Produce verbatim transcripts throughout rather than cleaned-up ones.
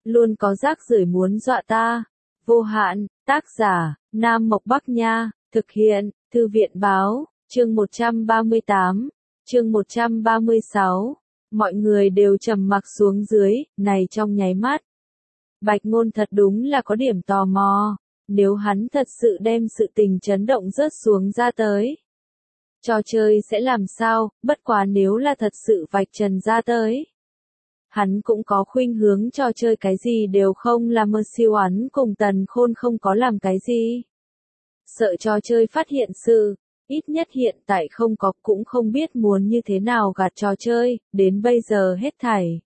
luôn có rác rưởi muốn dọa ta. Vô hạn, tác giả, Nam Mộc Bắc Nha, thực hiện, Thư viện Báo, chương một trăm ba mươi tám, chương một trăm ba mươi sáu. Mọi người đều trầm mặc xuống dưới, này trong nháy mắt. Bạch Ngôn thật đúng là có điểm tò mò, nếu hắn thật sự đem sự tình chấn động rớt xuống ra tới. Trò chơi sẽ làm sao, bất quá nếu là thật sự vạch trần ra tới. Hắn cũng có khuynh hướng trò chơi cái gì đều không làm mơ siêu hắn cùng Tần Khôn không có làm cái gì. Sợ trò chơi phát hiện sự, ít nhất hiện tại không có cũng không biết muốn như thế nào gạt trò chơi, đến bây giờ hết thảy.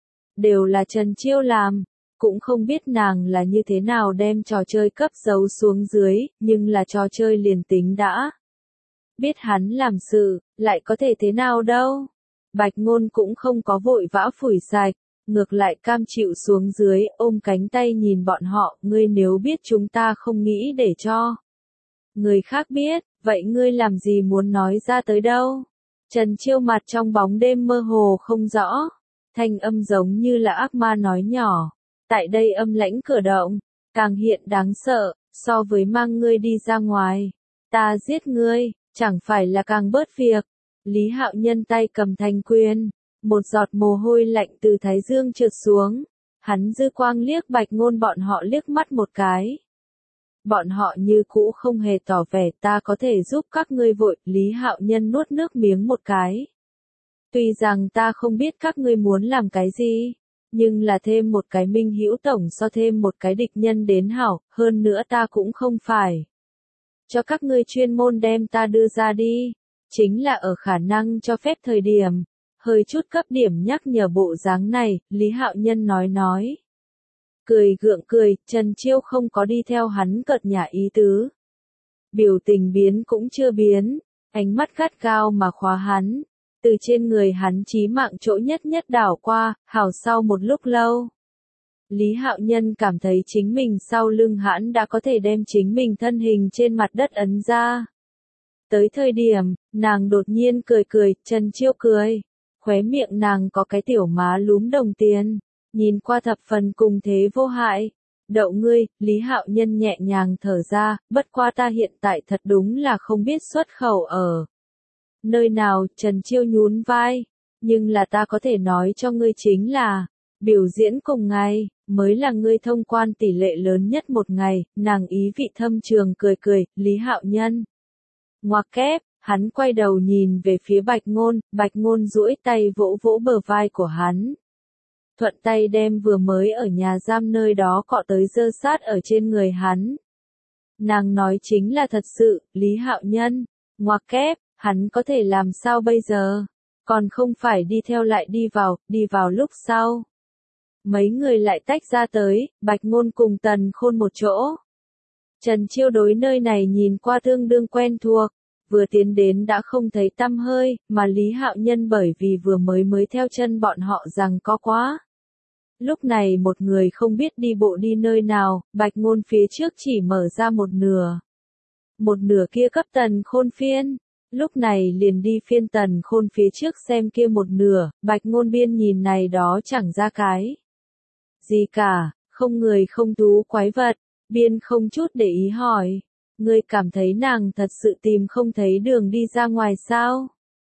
Đều là Trần Chiêu làm, cũng không biết nàng là như thế nào đem trò chơi cấp giấu xuống dưới, nhưng là trò chơi liền tính đã. Biết hắn làm sự, lại có thể thế nào đâu. Bạch Ngôn cũng không có vội vã phủi sạch, ngược lại cam chịu xuống dưới, ôm cánh tay nhìn bọn họ, ngươi nếu biết chúng ta không nghĩ để cho người khác biết, vậy ngươi làm gì muốn nói ra tới đâu? Trần Chiêu mặt trong bóng đêm mơ hồ không rõ, thanh âm giống như là ác ma nói nhỏ, tại đây âm lãnh cửa động, càng hiện đáng sợ, so với mang ngươi đi ra ngoài, ta giết ngươi, chẳng phải là càng bớt việc. Lý Hạo Nhân tay cầm thanh quyền, một giọt mồ hôi lạnh từ thái dương trượt xuống, hắn dư quang liếc Bạch Ngôn bọn họ liếc mắt một cái. Bọn họ như cũ không hề tỏ vẻ ta có thể giúp các ngươi vội, Lý Hạo Nhân nuốt nước miếng một cái. Tuy rằng ta không biết các ngươi muốn làm cái gì, nhưng là thêm một cái minh hữu tổng so thêm một cái địch nhân đến hảo, hơn nữa ta cũng không phải cho các ngươi chuyên môn đem ta đưa ra đi. Chính là ở khả năng cho phép thời điểm, hơi chút cấp điểm nhắc nhở bộ dáng này, Lý Hạo Nhân nói nói. Cười gượng cười, Trần Chiêu không có đi theo hắn cợt nhả ý tứ. Biểu tình biến cũng chưa biến, ánh mắt gắt gao mà khóa hắn, từ trên người hắn chí mạng chỗ nhất nhất đảo qua, hảo sau một lúc lâu. Lý Hạo Nhân cảm thấy chính mình sau lưng hắn đã có thể đem chính mình thân hình trên mặt đất ấn ra. Tới thời điểm, nàng đột nhiên cười cười, Trần Chiêu cười. Khóe miệng nàng có cái tiểu má lúm đồng tiền, nhìn qua thập phần cùng thế vô hại. Đậu ngươi, Lý Hạo Nhân nhẹ nhàng thở ra, bất qua ta hiện tại thật đúng là không biết xuất khẩu ở nơi nào, Trần Chiêu nhún vai. Nhưng là ta có thể nói cho ngươi chính là, biểu diễn cùng ngày, mới là ngươi thông quan tỷ lệ lớn nhất một ngày, nàng ý vị thâm trường cười cười, Lý Hạo Nhân. Ngoặc kép, hắn quay đầu nhìn về phía Bạch Ngôn, Bạch Ngôn duỗi tay vỗ vỗ bờ vai của hắn. Thuận tay đem vừa mới ở nhà giam nơi đó cọ tới dơ sát ở trên người hắn. Nàng nói chính là thật sự, Lý Hạo Nhân, ngoặc kép, hắn có thể làm sao bây giờ? Còn không phải đi theo lại đi vào, đi vào lúc sau. Mấy người lại tách ra tới, Bạch Ngôn cùng Tần Khôn một chỗ. Trần Chiêu đối nơi này nhìn qua tương đương quen thuộc, vừa tiến đến đã không thấy tăm hơi, mà Lý Hạo Nhân bởi vì vừa mới mới theo chân bọn họ rằng có quá. Lúc này một người không biết đi bộ đi nơi nào, Bạch Ngôn phía trước chỉ mở ra một nửa. Một nửa kia cấp Tần Khôn phiên, lúc này liền đi phiên Tần Khôn phía trước xem kia một nửa, Bạch Ngôn biên nhìn này đó chẳng ra cái gì cả, không người không thú quái vật. Biên không chút để ý hỏi, ngươi cảm thấy nàng thật sự tìm không thấy đường đi ra ngoài sao?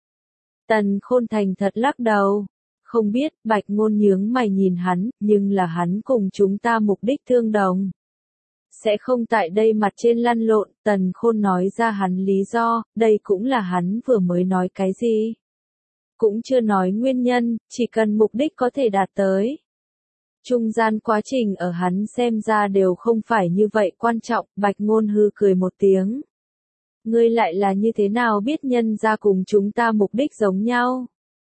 Tần Khôn thành thật lắc đầu, không biết, Bạch Ngôn nhướng mày nhìn hắn, nhưng là hắn cùng chúng ta mục đích tương đồng. Sẽ không tại đây mặt trên lăn lộn, Tần Khôn nói ra hắn lý do, đây cũng là hắn vừa mới nói cái gì. Cũng chưa nói nguyên nhân, chỉ cần mục đích có thể đạt tới. Trung gian quá trình ở hắn xem ra đều không phải như vậy quan trọng, Bạch Ngôn hư cười một tiếng. Ngươi lại là như thế nào biết nhân ra cùng chúng ta mục đích giống nhau?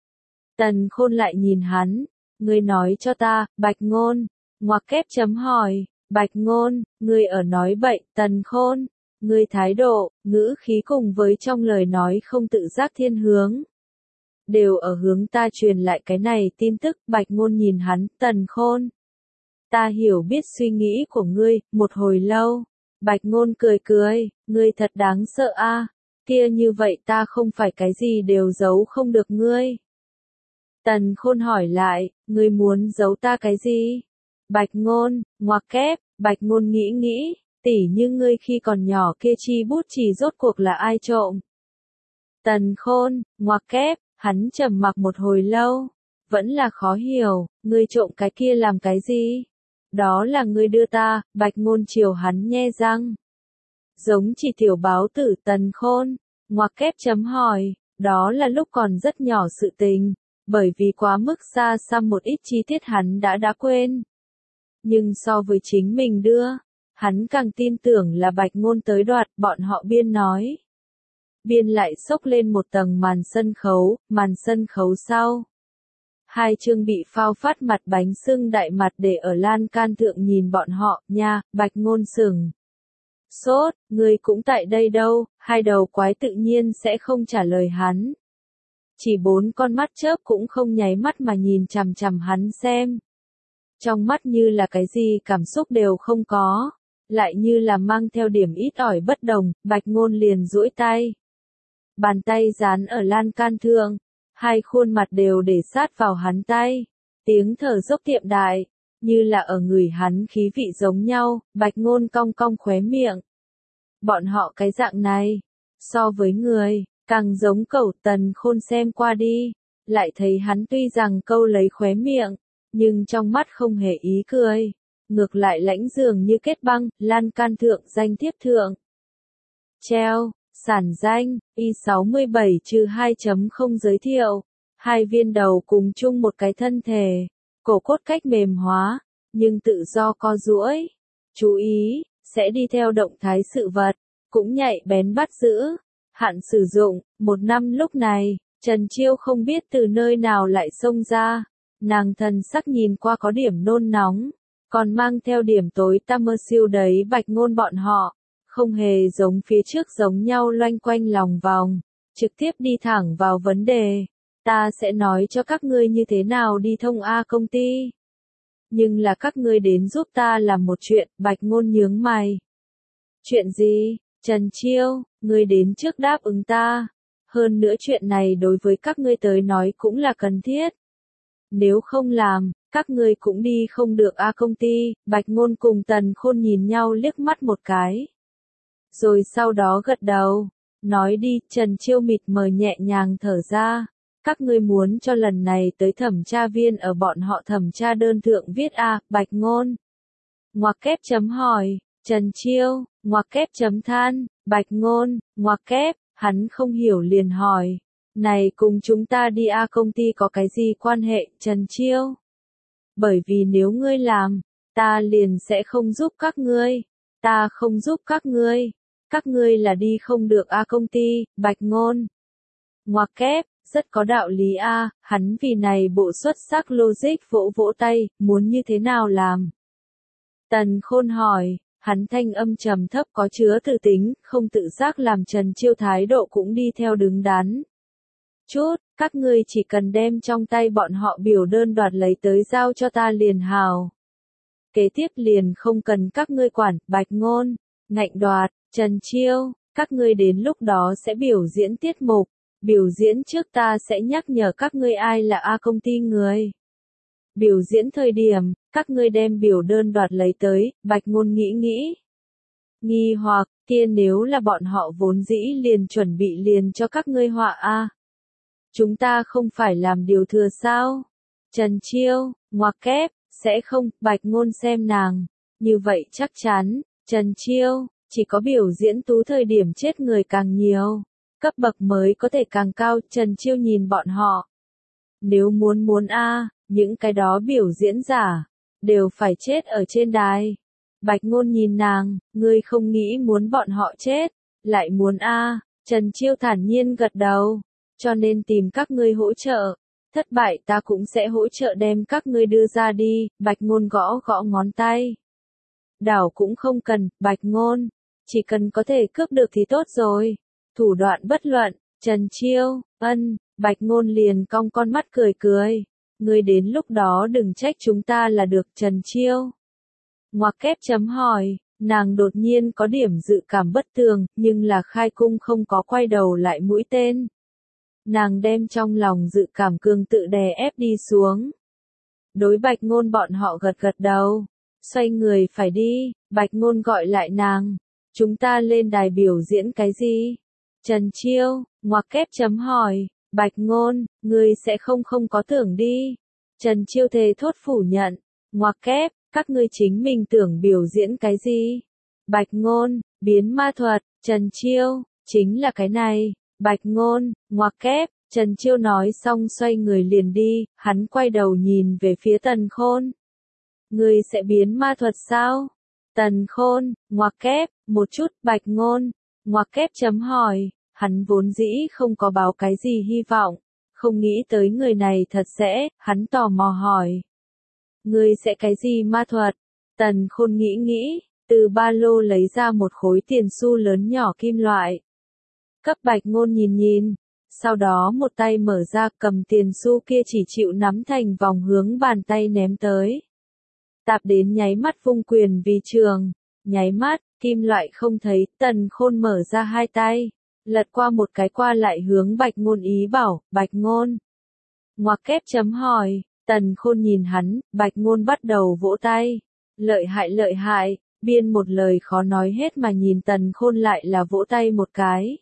Tần Khôn lại nhìn hắn, ngươi nói cho ta, Bạch Ngôn, ngoặc kép chấm hỏi, Bạch Ngôn, ngươi ở nói bậy, Tần Khôn, ngươi thái độ, ngữ khí cùng với trong lời nói không tự giác thiên hướng. Đều ở hướng ta truyền lại cái này tin tức, Bạch Ngôn nhìn hắn, Tần Khôn. Ta hiểu biết suy nghĩ của ngươi, một hồi lâu. Bạch Ngôn cười cười, ngươi thật đáng sợ a, kia như vậy ta không phải cái gì đều giấu không được ngươi. Tần Khôn hỏi lại, ngươi muốn giấu ta cái gì? Bạch Ngôn, ngoặc kép, Bạch Ngôn nghĩ nghĩ, tỉ như ngươi khi còn nhỏ kia chi bút chì rốt cuộc là ai trộm? Tần Khôn, ngoặc kép, hắn trầm mặc một hồi lâu, vẫn là khó hiểu, ngươi trộm cái kia làm cái gì? Đó là ngươi đưa ta, Bạch Ngôn chiều hắn nhe răng. Giống chỉ tiểu báo tử Tần Khôn, ngoặc kép chấm hỏi, đó là lúc còn rất nhỏ sự tình, bởi vì quá mức xa xăm một ít chi tiết hắn đã đã quên. Nhưng so với chính mình đưa, hắn càng tin tưởng là Bạch Ngôn tới đoạt, bọn họ biên nói. Biên lại xốc lên một tầng màn sân khấu, màn sân khấu sau. Hai chương bị phao phát mặt bánh sưng đại mặt để ở lan can thượng nhìn bọn họ, nha, Bạch Ngôn sừng. Sốt, người cũng tại đây đâu, hai đầu quái tự nhiên sẽ không trả lời hắn. Chỉ bốn con mắt chớp cũng không nháy mắt mà nhìn chằm chằm hắn xem. Trong mắt như là cái gì cảm xúc đều không có, lại như là mang theo điểm ít ỏi bất đồng, Bạch Ngôn liền duỗi tay. Bàn tay dán ở lan can thượng, hai khuôn mặt đều để sát vào hắn tay, tiếng thở dốc tiệm đại, như là ở người hắn khí vị giống nhau, Bạch Ngôn cong cong khóe miệng. Bọn họ cái dạng này, so với người, càng giống cẩu. Tần Khôn xem qua đi, lại thấy hắn tuy rằng câu lấy khóe miệng, nhưng trong mắt không hề ý cười, ngược lại lãnh dường như kết băng, lan can thượng danh thiếp thượng. Treo, sản danh, Y sáu bảy trừ hai chấm không giới thiệu, hai viên đầu cùng chung một cái thân thể, cổ cốt cách mềm hóa, nhưng tự do co duỗi. Chú ý, sẽ đi theo động thái sự vật, cũng nhạy bén bắt giữ. Hạn sử dụng, một năm lúc này, Trần Chiêu không biết từ nơi nào lại xông ra. Nàng thần sắc nhìn qua có điểm nôn nóng, còn mang theo điểm tối tăm mơ siêu đấy. Bạch Ngôn bọn họ, không hề giống phía trước giống nhau loanh quanh lòng vòng, trực tiếp đi thẳng vào vấn đề. Ta sẽ nói cho các ngươi như thế nào đi thông A công ty. Nhưng là các ngươi đến giúp ta làm một chuyện, Bạch Ngôn nhướng mày. Chuyện gì? Trần Chiêu, ngươi đến trước đáp ứng ta. Hơn nữa chuyện này đối với các ngươi tới nói cũng là cần thiết. Nếu không làm, các ngươi cũng đi không được A công ty. Bạch Ngôn cùng Tần Khôn nhìn nhau liếc mắt một cái. Rồi sau đó gật đầu. Nói đi, Trần Chiêu mịt mờ nhẹ nhàng thở ra. Các ngươi muốn cho lần này tới thẩm tra viên ở bọn họ thẩm tra đơn thượng viết A, Bạch Ngôn. Ngoặc kép chấm hỏi, Trần Chiêu, ngoặc kép chấm than, Bạch Ngôn, ngoặc kép, hắn không hiểu liền hỏi. Này cùng chúng ta đi A công ty có cái gì quan hệ, Trần Chiêu? Bởi vì nếu ngươi làm, ta liền sẽ không giúp các ngươi. Ta không giúp các ngươi. Các ngươi là đi không được A công ty, Bạch Ngôn. Ngoặc kép, rất có đạo lý A, hắn vì này bộ xuất sắc logic vỗ vỗ tay, muốn như thế nào làm? Tần Khôn hỏi, hắn thanh âm trầm thấp có chứa tự tính, không tự giác làm Trần Chiêu thái độ cũng đi theo đứng đắn. Chút, các ngươi chỉ cần đem trong tay bọn họ biểu đơn đoạt lấy tới giao cho ta liền hào. Kế tiếp liền không cần các ngươi quản, Bạch Ngôn, ngạnh đoạt, Trần Chiêu, các ngươi đến lúc đó sẽ biểu diễn tiết mục, biểu diễn trước ta sẽ nhắc nhở các ngươi ai là A công ty người. Biểu diễn thời điểm, các ngươi đem biểu đơn đoạt lấy tới, Bạch Ngôn nghĩ nghĩ. Nghi hoặc, kia nếu là bọn họ vốn dĩ liền chuẩn bị liền cho các ngươi họa A. Chúng ta không phải làm điều thừa sao? Trần Chiêu, ngoặc kép, sẽ không, Bạch Ngôn xem nàng. Như vậy chắc chắn, Trần Chiêu, chỉ có biểu diễn tú thời điểm chết người càng nhiều. Cấp bậc mới có thể càng cao, Trần Chiêu nhìn bọn họ. Nếu muốn muốn A, những cái đó biểu diễn giả, đều phải chết ở trên đài. Bạch Ngôn nhìn nàng, ngươi không nghĩ muốn bọn họ chết, lại muốn A, Trần Chiêu thản nhiên gật đầu. Cho nên tìm các ngươi hỗ trợ. Thất bại ta cũng sẽ hỗ trợ đem các ngươi đưa ra đi, Bạch Ngôn gõ gõ ngón tay. Đảo cũng không cần, Bạch Ngôn, chỉ cần có thể cướp được thì tốt rồi. Thủ đoạn bất luận, Trần Chiêu, ân, Bạch Ngôn liền cong con mắt cười cười. Ngươi đến lúc đó đừng trách chúng ta là được, Trần Chiêu. Ngoặc kép chấm hỏi, nàng đột nhiên có điểm dự cảm bất tường, nhưng là khai cung không có quay đầu lại mũi tên. Nàng đem trong lòng dự cảm cường tự đè ép đi xuống. Đối Bạch Ngôn bọn họ gật gật đầu. Xoay người phải đi, Bạch Ngôn gọi lại nàng. Chúng ta lên đài biểu diễn cái gì? Trần Chiêu, ngoặc kép chấm hỏi. Bạch Ngôn, ngươi sẽ không không có tưởng đi. Trần Chiêu thề thốt phủ nhận. Ngoặc kép, các ngươi chính mình tưởng biểu diễn cái gì? Bạch Ngôn, biến ma thuật. Trần Chiêu, chính là cái này. Bạch Ngôn, ngoặc kép. Trần Chiêu nói xong xoay người liền đi, hắn quay đầu nhìn về phía Tần Khôn. Ngươi sẽ biến ma thuật sao? Tần Khôn, ngoặc kép, một chút. Bạch Ngôn, ngoặc kép chấm hỏi. Hắn vốn dĩ không có báo cái gì hy vọng, không nghĩ tới người này thật sẽ, hắn tò mò hỏi. Ngươi sẽ cái gì ma thuật? Tần Khôn nghĩ nghĩ, từ ba lô lấy ra một khối tiền xu lớn nhỏ kim loại. Cấp Bạch Ngôn nhìn nhìn, sau đó một tay mở ra cầm tiền xu kia chỉ chịu nắm thành vòng hướng bàn tay ném tới. Tạp đến nháy mắt vung quyền vì trường, nháy mắt, kim loại không thấy, Tần Khôn mở ra hai tay. Lật qua một cái qua lại hướng Bạch Ngôn ý bảo, Bạch Ngôn. Ngoặc kép chấm hỏi, Tần Khôn nhìn hắn, Bạch Ngôn bắt đầu vỗ tay. Lợi hại lợi hại, biên một lời khó nói hết mà nhìn Tần Khôn lại là vỗ tay một cái.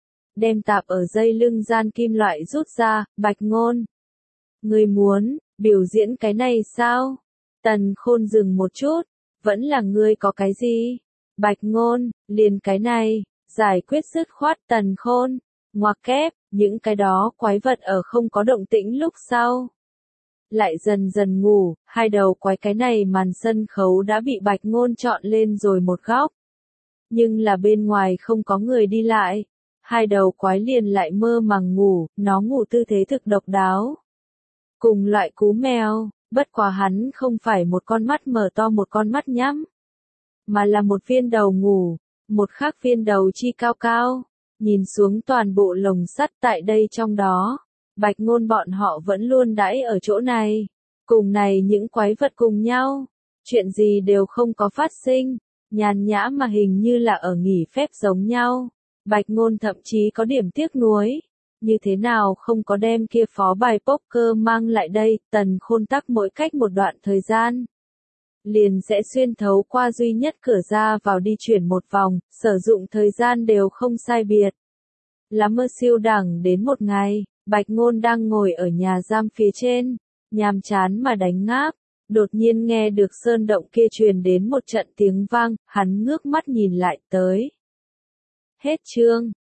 Đem tạp ở dây lưng gian kim loại rút ra, Bạch Ngôn. Ngươi muốn, biểu diễn cái này sao? Tần Khôn dừng một chút, vẫn là ngươi có cái gì? Bạch Ngôn, liền cái này. Giải quyết dứt khoát. Tần Khôn, ngoặc kép, những cái đó quái vật ở không có động tĩnh lúc sau. Lại dần dần ngủ, hai đầu quái cái này màn sân khấu đã bị Bạch Ngôn chọn lên rồi một góc. Nhưng là bên ngoài không có người đi lại. Hai đầu quái liền lại mơ màng ngủ, nó ngủ tư thế thực độc đáo. Cùng loại cú mèo, bất quá hắn không phải một con mắt mở to một con mắt nhắm, mà là một viên đầu ngủ. Một khác viên đầu chi cao cao, nhìn xuống toàn bộ lồng sắt tại đây trong đó. Bạch Ngôn bọn họ vẫn luôn đãi ở chỗ này, cùng này những quái vật cùng nhau, chuyện gì đều không có phát sinh, nhàn nhã mà hình như là ở nghỉ phép giống nhau. Bạch Ngôn thậm chí có điểm tiếc nuối, như thế nào không có đem kia phó bài poker mang lại đây. Tần Khôn tắc mỗi cách một đoạn thời gian liền sẽ xuyên thấu qua duy nhất cửa ra vào đi chuyển một vòng, sử dụng thời gian đều không sai biệt. Là mơ siêu đẳng đến một ngày, Bạch Ngôn đang ngồi ở nhà giam phía trên, nhàm chán mà đánh ngáp, đột nhiên nghe được sơn động kia truyền đến một trận tiếng vang, hắn ngước mắt nhìn lại tới. Hết chương.